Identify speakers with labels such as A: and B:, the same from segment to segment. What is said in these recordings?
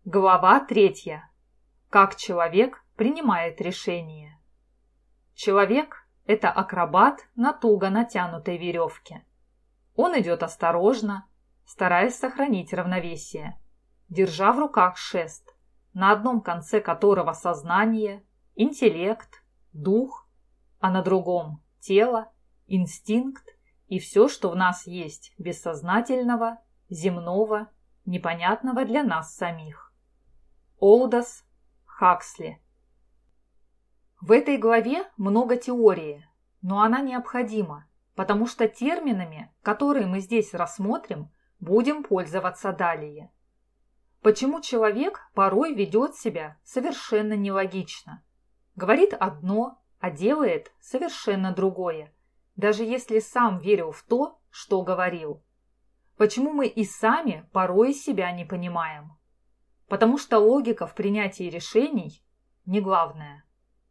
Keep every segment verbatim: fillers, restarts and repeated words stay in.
A: Глава третья. Как человек принимает решения. Человек – это акробат на туго натянутой веревке. Он идет осторожно, стараясь сохранить равновесие, держа в руках шест, на одном конце которого сознание, интеллект, дух, а на другом – тело, инстинкт и все, что в нас есть бессознательного, земного, непонятного для нас самих. Олдос Хаксли. В этой главе много теории, но она необходима, потому что терминами, которые мы здесь рассмотрим, будем пользоваться далее. Почему человек порой ведет себя совершенно нелогично? Говорит одно, а делает совершенно другое, даже если сам верил в то, что говорил. Почему мы и сами порой себя не понимаем? Потому что логика в принятии решений не главное.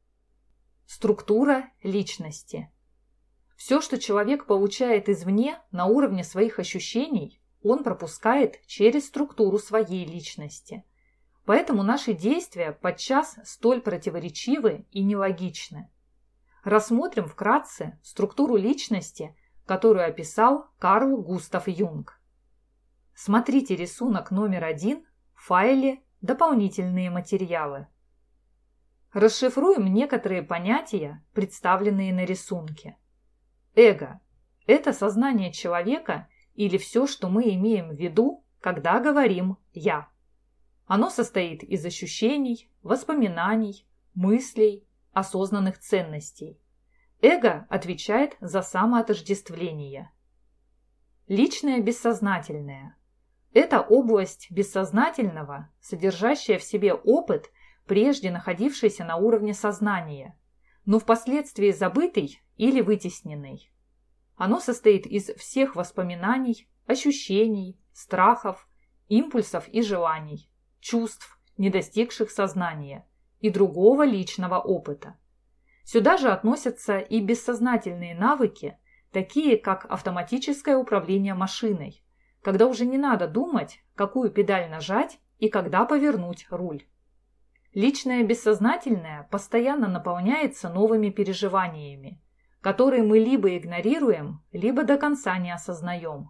A: Структура личности. Все, что человек получает извне на уровне своих ощущений, он пропускает через структуру своей личности. Поэтому наши действия подчас столь противоречивы и нелогичны. Рассмотрим вкратце структуру личности, которую описал Карл Густав Юнг. Смотрите рисунок номер один в файле «Дополнительные материалы». Расшифруем некоторые понятия, представленные на рисунке. Эго – это сознание человека или все, что мы имеем в виду, когда говорим «я». Оно состоит из ощущений, воспоминаний, мыслей, осознанных ценностей. Эго отвечает за самоотождествление. Личное бессознательное – это область бессознательного, содержащая в себе опыт, прежде находившийся на уровне сознания, но впоследствии забытый или вытесненный. Оно состоит из всех воспоминаний, ощущений, страхов, импульсов и желаний, чувств, не достигших сознания, и другого личного опыта. Сюда же относятся и бессознательные навыки, такие как автоматическое управление машиной, когда уже не надо думать, какую педаль нажать и когда повернуть руль. Личное бессознательное постоянно наполняется новыми переживаниями, которые мы либо игнорируем, либо до конца не осознаем.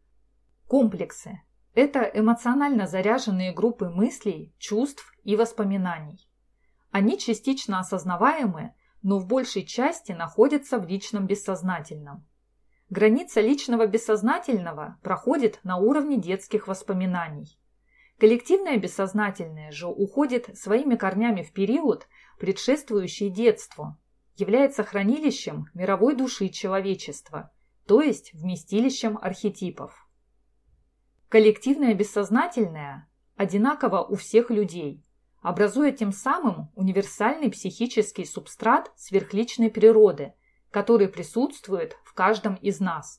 A: Комплексы – это эмоционально заряженные группы мыслей, чувств и воспоминаний. Они частично осознаваемы, но в большей части находятся в личном бессознательном. Граница личного бессознательного проходит на уровне детских воспоминаний. Коллективное бессознательное же уходит своими корнями в период, предшествующий детству, является хранилищем мировой души человечества, то есть вместилищем архетипов. Коллективное бессознательное одинаково у всех людей, образуя тем самым универсальный психический субстрат сверхличной природы, который присутствует в каждом из нас.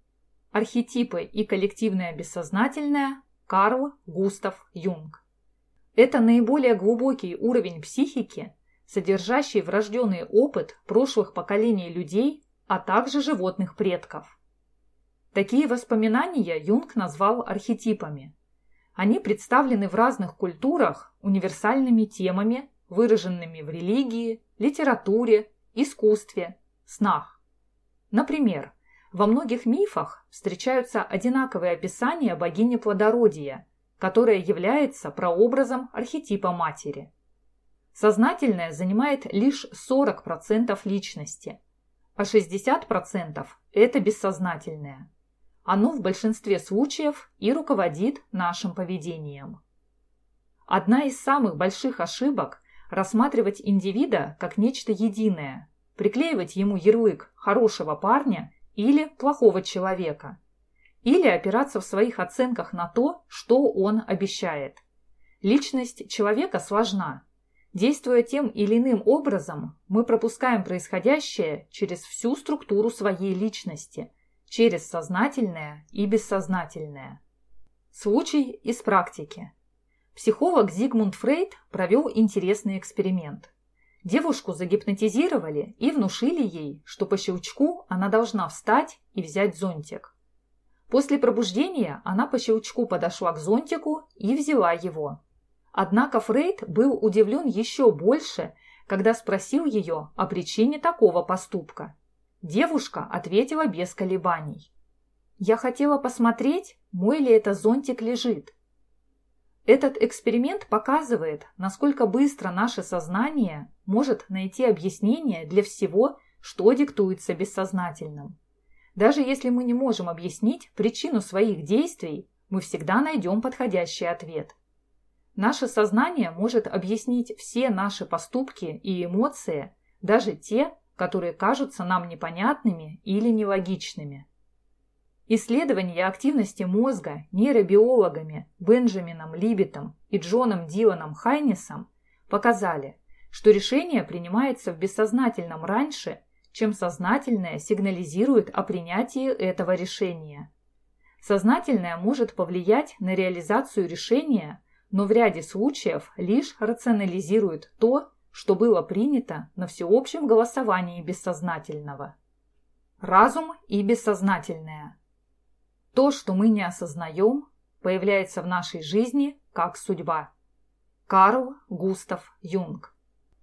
A: Архетипы и коллективное бессознательное – Карл Густав Юнг. Это наиболее глубокий уровень психики, содержащий врожденный опыт прошлых поколений людей, а также животных предков. Такие воспоминания Юнг назвал архетипами. Они представлены в разных культурах универсальными темами, выраженными в религии, литературе, искусстве, снах. Например, во многих мифах встречаются одинаковые описания богини плодородия, которая является прообразом архетипа матери. Сознательное занимает лишь сорок процентов личности, а шестьдесят процентов – это бессознательное. Оно в большинстве случаев и руководит нашим поведением. Одна из самых больших ошибок – рассматривать индивида как нечто единое, приклеивать ему ярлык хорошего парня или плохого человека, или опираться в своих оценках на то, что он обещает. Личность человека сложна. Действуя тем или иным образом, мы пропускаем происходящее через всю структуру своей личности, через сознательное и бессознательное. Случай из практики. Психолог Зигмунд Фрейд провел интересный эксперимент. Девушку загипнотизировали и внушили ей, что по щелчку она должна встать и взять зонтик. После пробуждения она по щелчку подошла к зонтику и взяла его. Однако Фрейд был удивлен еще больше, когда спросил ее о причине такого поступка. Девушка ответила без колебаний: «Я хотела посмотреть, мой ли это зонтик лежит». Этот эксперимент показывает, насколько быстро наше сознание может найти объяснение для всего, что диктуется бессознательным. Даже если мы не можем объяснить причину своих действий, мы всегда найдем подходящий ответ. Наше сознание может объяснить все наши поступки и эмоции, даже те, которые кажутся нам непонятными или нелогичными. Исследования активности мозга нейробиологами Бенджамином Либбетом и Джоном Диланом Хайнесом показали, что решение принимается в бессознательном раньше, чем сознательное сигнализирует о принятии этого решения. Сознательное может повлиять на реализацию решения, но в ряде случаев лишь рационализирует то, что было принято на всеобщем голосовании бессознательного. Разум и бессознательное. То, что мы не осознаем, появляется в нашей жизни как судьба. Карл Густав Юнг.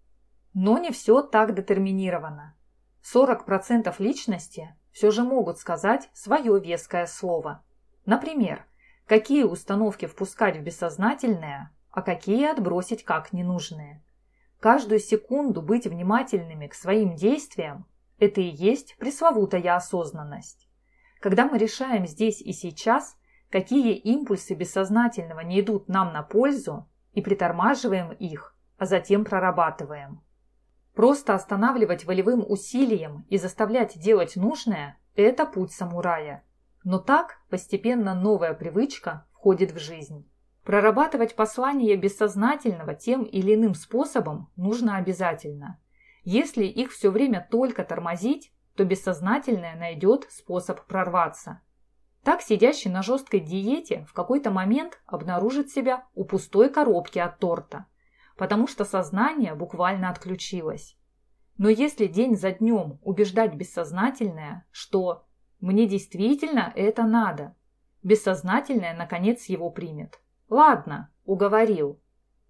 A: Но не все так детерминировано. сорок процентов личности все же могут сказать свое веское слово. Например, какие установки впускать в бессознательное, а какие отбросить как ненужные. Каждую секунду быть внимательными к своим действиям – это и есть пресловутая осознанность. Когда мы решаем здесь и сейчас, какие импульсы бессознательного не идут нам на пользу, и притормаживаем их, а затем прорабатываем. Просто останавливать волевым усилием и заставлять делать нужное – это путь самурая. Но так постепенно новая привычка входит в жизнь. Прорабатывать послания бессознательного тем или иным способом нужно обязательно. Если их все время только тормозить, то бессознательное найдет способ прорваться. Так сидящий на жесткой диете в какой-то момент обнаружит себя у пустой коробки от торта, потому что сознание буквально отключилось. Но если день за днем убеждать бессознательное, что «мне действительно это надо», бессознательное наконец его примет. Ладно, уговорил.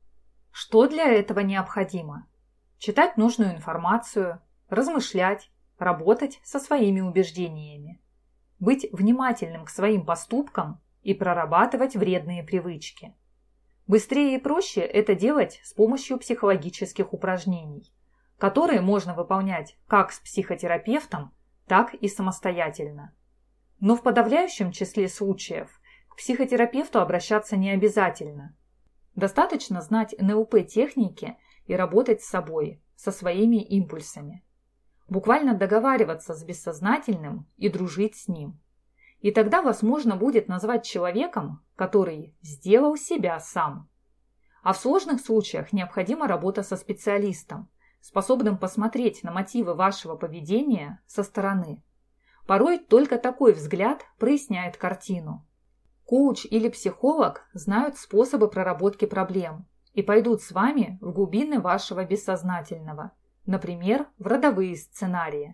A: Что для этого необходимо? Читать нужную информацию, размышлять, работать со своими убеждениями, быть внимательным к своим поступкам и прорабатывать вредные привычки. Быстрее и проще это делать с помощью психологических упражнений, которые можно выполнять как с психотерапевтом, так и самостоятельно. Но в подавляющем числе случаев к психотерапевту обращаться не обязательно. Достаточно знать эн эл пэ-техники и работать с собой, со своими импульсами. Буквально договариваться с бессознательным и дружить с ним. И тогда вас можно будет назвать человеком, который сделал себя сам. А в сложных случаях необходима работа со специалистом, способным посмотреть на мотивы вашего поведения со стороны. Порой только такой взгляд проясняет картину. Коуч или психолог знают способы проработки проблем и пойдут с вами в глубины вашего бессознательного, например, в родовые сценарии.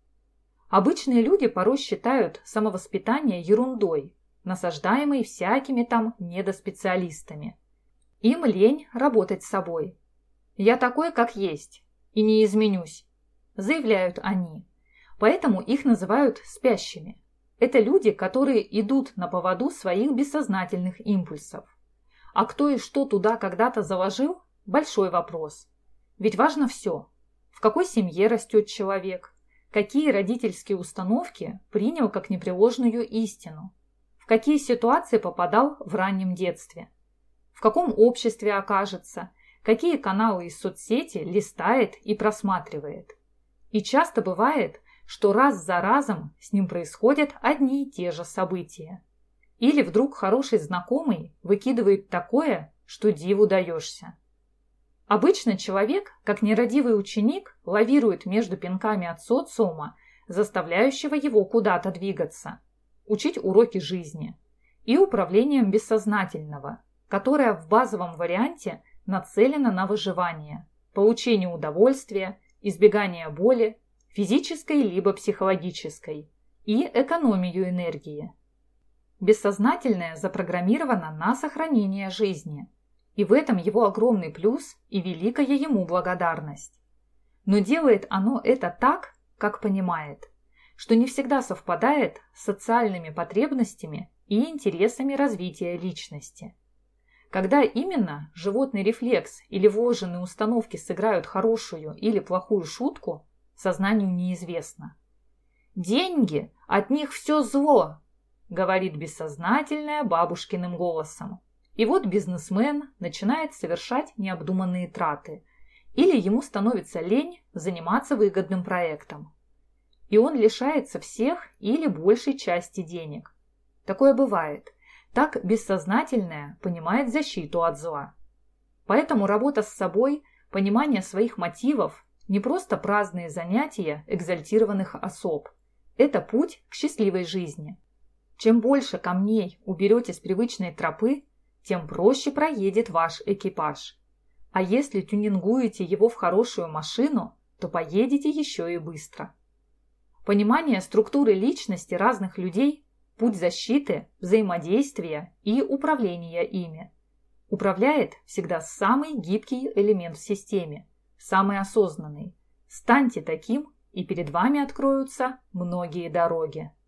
A: Обычные люди порой считают самовоспитание ерундой, насаждаемой всякими там недоспециалистами. Им лень работать с собой. «Я такой, как есть, и не изменюсь», – заявляют они. Поэтому их называют спящими. Это люди, которые идут на поводу своих бессознательных импульсов. А кто и что туда когда-то заложил – большой вопрос. Ведь важно все. В какой семье растет человек, какие родительские установки принял как непреложную истину, в какие ситуации попадал в раннем детстве, в каком обществе окажется, какие каналы из соцсети листает и просматривает. И часто бывает, что раз за разом с ним происходят одни и те же события. Или вдруг хороший знакомый выкидывает такое, что диву даешься. Обычно человек, как нерадивый ученик, лавирует между пинками от социума, заставляющего его куда-то двигаться, учить уроки жизни, и управлением бессознательного, которое в базовом варианте нацелено на выживание, получение удовольствия, избегание боли, физической либо психологической, и экономию энергии. Бессознательное запрограммировано на сохранение жизни. И в этом его огромный плюс и великая ему благодарность. Но делает оно это так, как понимает, что не всегда совпадает с социальными потребностями и интересами развития личности. Когда именно животный рефлекс или вложенные установки сыграют хорошую или плохую шутку, сознанию неизвестно. «Деньги, от них все зло», — говорит бессознательное бабушкиным голосом. И вот бизнесмен начинает совершать необдуманные траты, или ему становится лень заниматься выгодным проектом. И он лишается всех или большей части денег. Такое бывает. Так бессознательное понимает защиту от зла. Поэтому работа с собой, понимание своих мотивов не просто праздные занятия экзальтированных особ. Это путь к счастливой жизни. Чем больше камней уберете с привычной тропы, тем проще проедет ваш экипаж. А если тюнингуете его в хорошую машину, то поедете еще и быстро. Понимание структуры личности разных людей – путь защиты, взаимодействия и управления ими. Управляет всегда самый гибкий элемент в системе, самый осознанный. Станьте таким, и перед вами откроются многие дороги.